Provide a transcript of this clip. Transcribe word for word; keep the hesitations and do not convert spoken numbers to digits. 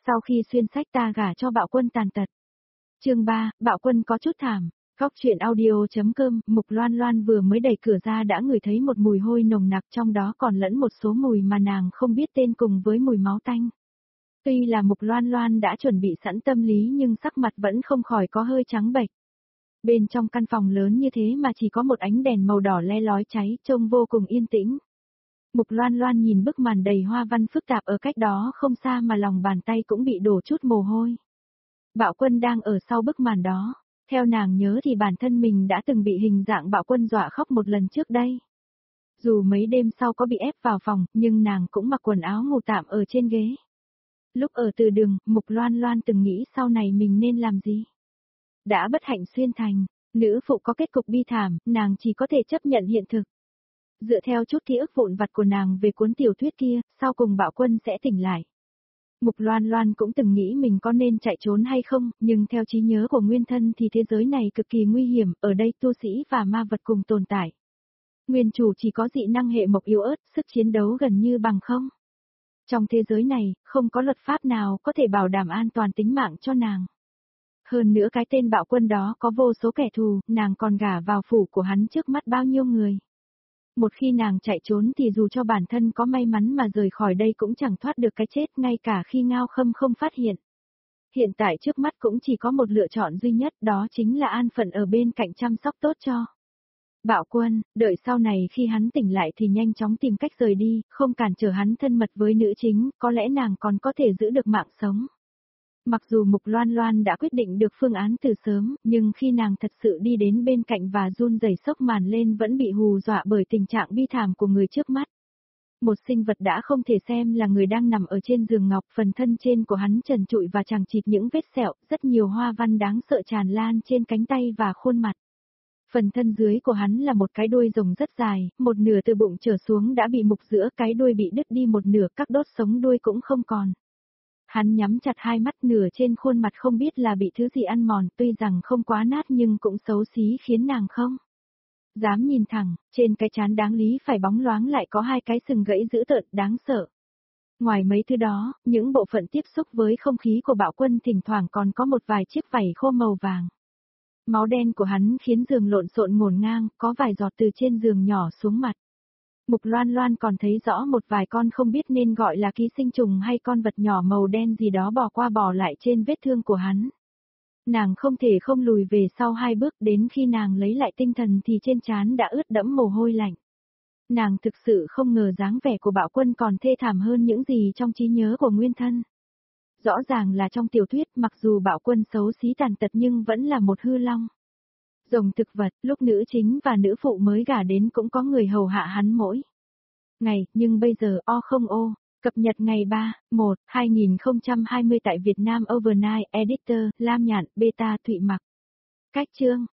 Sau khi xuyên sách ta gả cho Bạo Quân tàn tật. Chương ba, Bạo Quân có chút thảm. Góc truyện audio.com, Mục Loan Loan vừa mới đẩy cửa ra đã ngửi thấy một mùi hôi nồng nặc, trong đó còn lẫn một số mùi mà nàng không biết tên cùng với mùi máu tanh. Tuy là Mục Loan Loan đã chuẩn bị sẵn tâm lý nhưng sắc mặt vẫn không khỏi có hơi trắng bệch. Bên trong căn phòng lớn như thế mà chỉ có một ánh đèn màu đỏ le lói cháy, trông vô cùng yên tĩnh. Mục Loan Loan nhìn bức màn đầy hoa văn phức tạp ở cách đó không xa mà lòng bàn tay cũng bị đổ chút mồ hôi. Bạo Quân đang ở sau bức màn đó. Theo nàng nhớ thì bản thân mình đã từng bị hình dạng Bạo Quân dọa khóc một lần trước đây. Dù mấy đêm sau có bị ép vào phòng, nhưng nàng cũng mặc quần áo ngủ tạm ở trên ghế. Lúc ở từ đường, Mục Loan Loan từng nghĩ sau này mình nên làm gì. Đã bất hạnh xuyên thành, nữ phụ có kết cục bi thảm, nàng chỉ có thể chấp nhận hiện thực. Dựa theo chút ký ức vụn vặt của nàng về cuốn tiểu thuyết kia, sau cùng Bạo Quân sẽ tỉnh lại. Mục Loan Loan cũng từng nghĩ mình có nên chạy trốn hay không, nhưng theo trí nhớ của nguyên thân thì thế giới này cực kỳ nguy hiểm, ở đây tu sĩ và ma vật cùng tồn tại. Nguyên chủ chỉ có dị năng hệ mộc yếu ớt, sức chiến đấu gần như bằng không. Trong thế giới này, không có luật pháp nào có thể bảo đảm an toàn tính mạng cho nàng. Hơn nữa cái tên Bạo Quân đó có vô số kẻ thù, nàng còn gả vào phủ của hắn trước mắt bao nhiêu người. Một khi nàng chạy trốn thì dù cho bản thân có may mắn mà rời khỏi đây cũng chẳng thoát được cái chết, ngay cả khi Ngao Khâm không phát hiện. Hiện tại trước mắt cũng chỉ có một lựa chọn duy nhất, đó chính là an phận ở bên cạnh chăm sóc tốt cho Bạo Quân, đợi sau này khi hắn tỉnh lại thì nhanh chóng tìm cách rời đi, không cản trở hắn thân mật với nữ chính, có lẽ nàng còn có thể giữ được mạng sống. Mặc dù Mục Loan Loan đã quyết định được phương án từ sớm, nhưng khi nàng thật sự đi đến bên cạnh và run rẩy xốc màn lên vẫn bị hù dọa bởi tình trạng bi thảm của người trước mắt. Một sinh vật đã không thể xem là người đang nằm ở trên giường ngọc, phần thân trên của hắn trần trụi và chằng chịt những vết sẹo, rất nhiều hoa văn đáng sợ tràn lan trên cánh tay và khuôn mặt. Phần thân dưới của hắn là một cái đuôi rồng rất dài, một nửa từ bụng trở xuống đã bị mục giữa, cái đuôi bị đứt đi một nửa, các đốt sống đuôi cũng không còn. Hắn nhắm chặt hai mắt, nửa trên khuôn mặt không biết là bị thứ gì ăn mòn, tuy rằng không quá nát nhưng cũng xấu xí khiến nàng không dám nhìn thẳng, trên cái trán đáng lý phải bóng loáng lại có hai cái sừng gãy dữ tợn đáng sợ. Ngoài mấy thứ đó, những bộ phận tiếp xúc với không khí của Bạo Quân thỉnh thoảng còn có một vài chiếc vảy khô màu vàng. Máu đen của hắn khiến giường lộn xộn ngổn ngang, có vài giọt từ trên giường nhỏ xuống mặt. Mục Loan Loan còn thấy rõ một vài con không biết nên gọi là ký sinh trùng hay con vật nhỏ màu đen gì đó bò qua bò lại trên vết thương của hắn. Nàng không thể không lùi về sau hai bước, đến khi nàng lấy lại tinh thần thì trên trán đã ướt đẫm mồ hôi lạnh. Nàng thực sự không ngờ dáng vẻ của Bạo Quân còn thê thảm hơn những gì trong trí nhớ của nguyên thân. Rõ ràng là trong tiểu thuyết mặc dù Bạo Quân xấu xí tàn tật nhưng vẫn là một hư long. Rồng thực vật, lúc nữ chính và nữ phụ mới gả đến cũng có người hầu hạ hắn mỗi ngày, nhưng bây giờ o không ô, cập nhật ngày ba, một, hai nghìn không trăm hai mươi tại Việt Nam Overnight, Editor, Lam Nhạn, Beta Thụy Mặc. Cách chương